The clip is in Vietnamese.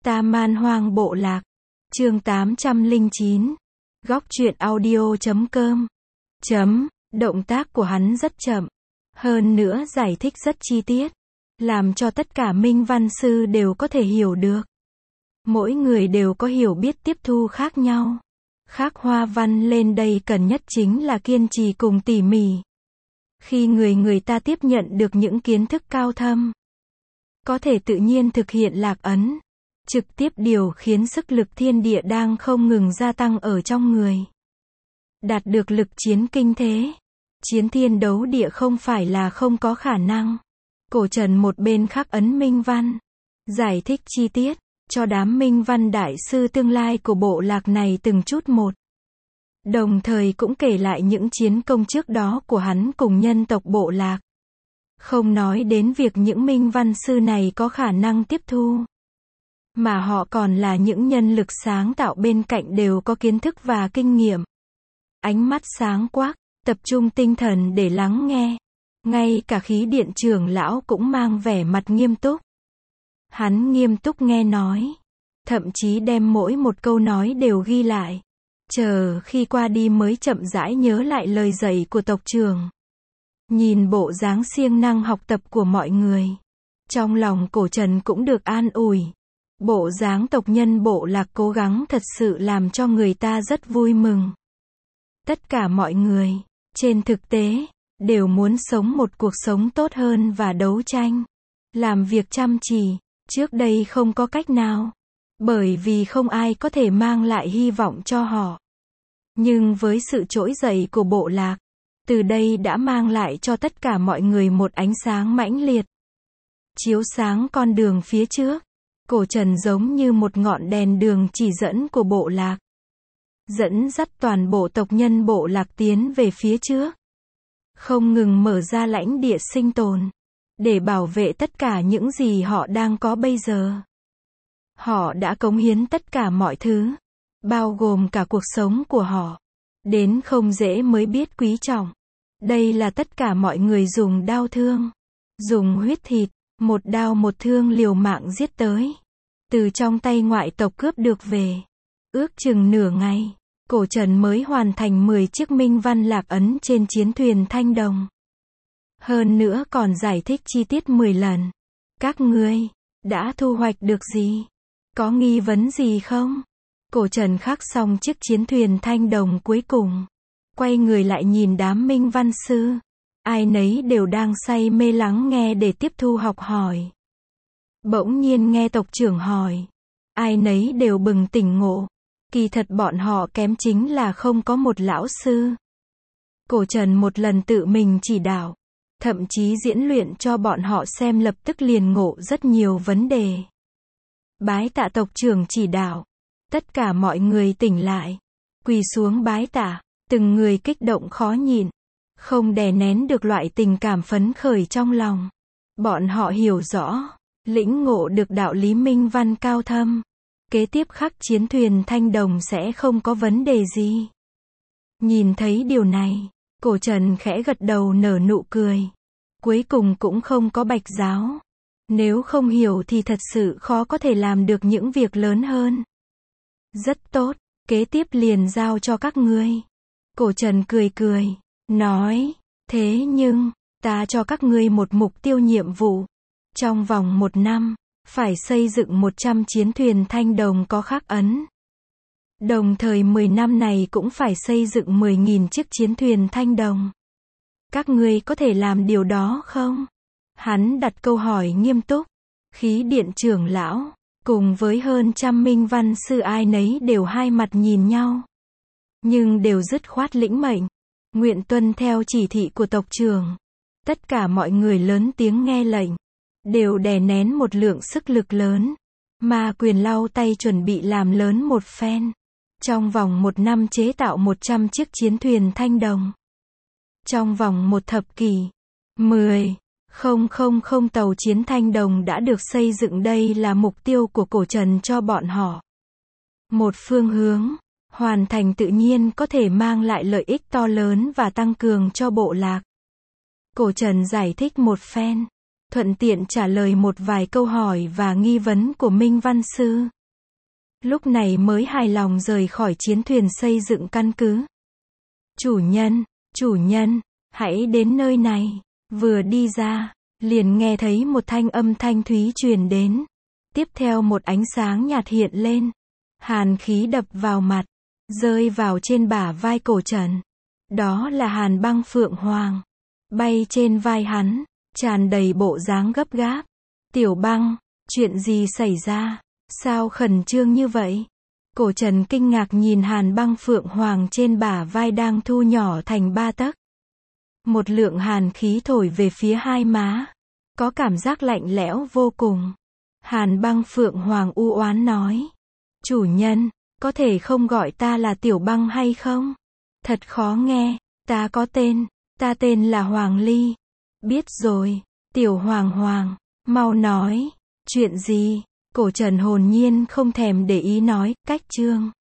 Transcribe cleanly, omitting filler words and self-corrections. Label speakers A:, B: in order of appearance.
A: Ta Man Hoang Bộ Lạc. Chương 809. Góc truyện audio.com. Động tác của hắn rất chậm. Hơn nữa giải thích rất chi tiết. Làm cho tất cả minh văn sư đều có thể hiểu được. Mỗi người đều có hiểu biết tiếp thu khác nhau. Khắc hoa văn lên đây cần nhất chính là kiên trì cùng tỉ mỉ. Khi người ta tiếp nhận được những kiến thức cao thâm, có thể tự nhiên thực hiện lạc ấn, trực tiếp điều khiến sức lực thiên địa đang không ngừng gia tăng ở trong người. Đạt được lực chiến kinh thế. Chiến thiên đấu địa không phải là không có khả năng. Cổ Trần một bên khắc ấn minh văn, giải thích chi tiết, cho đám minh văn đại sư tương lai của bộ lạc này từng chút một. Đồng thời cũng kể lại những chiến công trước đó của hắn cùng nhân tộc bộ lạc. Không nói đến việc những minh văn sư này có khả năng tiếp thu, mà họ còn là những nhân lực sáng tạo bên cạnh đều có kiến thức và kinh nghiệm. Ánh mắt sáng quắc, tập trung tinh thần để lắng nghe. Ngay cả khí điện trưởng lão cũng mang vẻ mặt nghiêm túc. Hắn nghiêm túc nghe nói, thậm chí đem mỗi một câu nói đều ghi lại. Chờ khi qua đi mới chậm rãi nhớ lại lời dạy của tộc trưởng. Nhìn bộ dáng siêng năng học tập của mọi người, trong lòng Cổ Trần cũng được an ủi. Bộ dáng tộc nhân bộ lạc cố gắng thật sự làm cho người ta rất vui mừng. Tất cả mọi người, trên thực tế, đều muốn sống một cuộc sống tốt hơn và đấu tranh. Làm việc chăm chỉ, trước đây không có cách nào. Bởi vì không ai có thể mang lại hy vọng cho họ. Nhưng với sự trỗi dậy của bộ lạc, từ đây đã mang lại cho tất cả mọi người một ánh sáng mãnh liệt. Chiếu sáng con đường phía trước. Cổ Trần giống như một ngọn đèn đường chỉ dẫn của bộ lạc. Dẫn dắt toàn bộ tộc nhân bộ lạc tiến về phía trước. Không ngừng mở ra lãnh địa sinh tồn. Để bảo vệ tất cả những gì họ đang có bây giờ. Họ đã cống hiến tất cả mọi thứ. Bao gồm cả cuộc sống của họ. Đến không dễ mới biết quý trọng. Đây là tất cả mọi người dùng đau thương. Dùng huyết thịt. Một đao một thương liều mạng giết tới. Từ trong tay ngoại tộc cướp được về. Ước chừng nửa ngày, Cổ Trần mới hoàn thành 10 chiếc minh văn lạc ấn trên chiến thuyền Thanh Đồng. Hơn nữa còn giải thích chi tiết 10 lần. Các ngươi đã thu hoạch được gì? Có nghi vấn gì không? Cổ Trần khắc xong chiếc chiến thuyền Thanh Đồng cuối cùng. Quay người lại nhìn đám minh văn sư. Ai nấy đều đang say mê lắng nghe để tiếp thu học hỏi. Bỗng nhiên nghe tộc trưởng hỏi. Ai nấy đều bừng tỉnh ngộ. Kỳ thật bọn họ kém chính là không có một lão sư. Cổ Trần một lần tự mình chỉ đạo. Thậm chí diễn luyện cho bọn họ xem lập tức liền ngộ rất nhiều vấn đề. Bái tạ tộc trưởng chỉ đạo. Tất cả mọi người tỉnh lại. Quỳ xuống bái tạ. Từng người kích động khó nhịn. Không đè nén được loại tình cảm phấn khởi trong lòng. Bọn họ hiểu rõ, lĩnh ngộ được đạo lý minh văn cao thâm. Kế tiếp khắc chiến thuyền Thanh Đồng sẽ không có vấn đề gì. Nhìn thấy điều này, Cổ Trần khẽ gật đầu nở nụ cười. Cuối cùng cũng không có bạch giáo. Nếu không hiểu thì thật sự khó có thể làm được những việc lớn hơn. Rất tốt, kế tiếp liền giao cho các ngươi. Cổ Trần cười cười. Nói, thế nhưng, ta cho các ngươi một mục tiêu nhiệm vụ. Trong vòng 1 năm, phải xây dựng 100 chiến thuyền Thanh Đồng có khắc ấn. Đồng thời 10 năm này cũng phải xây dựng 10.000 chiếc chiến thuyền Thanh Đồng. Các ngươi có thể làm điều đó không? Hắn đặt câu hỏi nghiêm túc. Khí điện trưởng lão, cùng với hơn trăm minh văn sư ai nấy đều hai mặt nhìn nhau. Nhưng đều dứt khoát lĩnh mệnh. Nguyện tuân theo chỉ thị của tộc trưởng. Tất cả mọi người lớn tiếng nghe lệnh. Đều đè nén một lượng sức lực lớn. Ma quyền lau tay chuẩn bị làm lớn một phen. Trong vòng 1 năm chế tạo 100 chiếc chiến thuyền Thanh Đồng. Trong vòng 1 thập kỷ, 10,000 tàu chiến Thanh Đồng đã được xây dựng. Đây là mục tiêu của Cổ Trần cho bọn họ. Một phương hướng. Hoàn thành tự nhiên có thể mang lại lợi ích to lớn và tăng cường cho bộ lạc. Cổ Trần giải thích một phen, thuận tiện trả lời một vài câu hỏi và nghi vấn của minh văn sư. lúc này mới hài lòng rời khỏi chiến thuyền xây dựng căn cứ. Chủ nhân, hãy đến nơi này. Vừa đi ra, liền nghe thấy một thanh âm thanh thúy truyền đến. Tiếp theo một ánh sáng nhạt hiện lên. Hàn khí đập vào mặt, rơi vào trên bả vai Cổ Trần. Đó là Hàn Băng Phượng Hoàng. Bay trên vai hắn, tràn đầy bộ dáng gấp gáp. Tiểu Băng, chuyện gì xảy ra? Sao khẩn trương như vậy? Cổ Trần kinh ngạc nhìn Hàn Băng Phượng Hoàng trên bả vai đang thu nhỏ thành 3 tấc. Một lượng hàn khí thổi về phía hai má. Có cảm giác lạnh lẽo vô cùng. Hàn Băng Phượng Hoàng u oán nói. Chủ nhân, có thể không gọi ta là Tiểu Băng hay không? Thật khó nghe, ta có tên, ta tên là Hoàng Ly. Biết rồi, Tiểu Hoàng Hoàng, mau nói, chuyện gì? Cổ Trần hồn nhiên không thèm để ý nói, cách chương.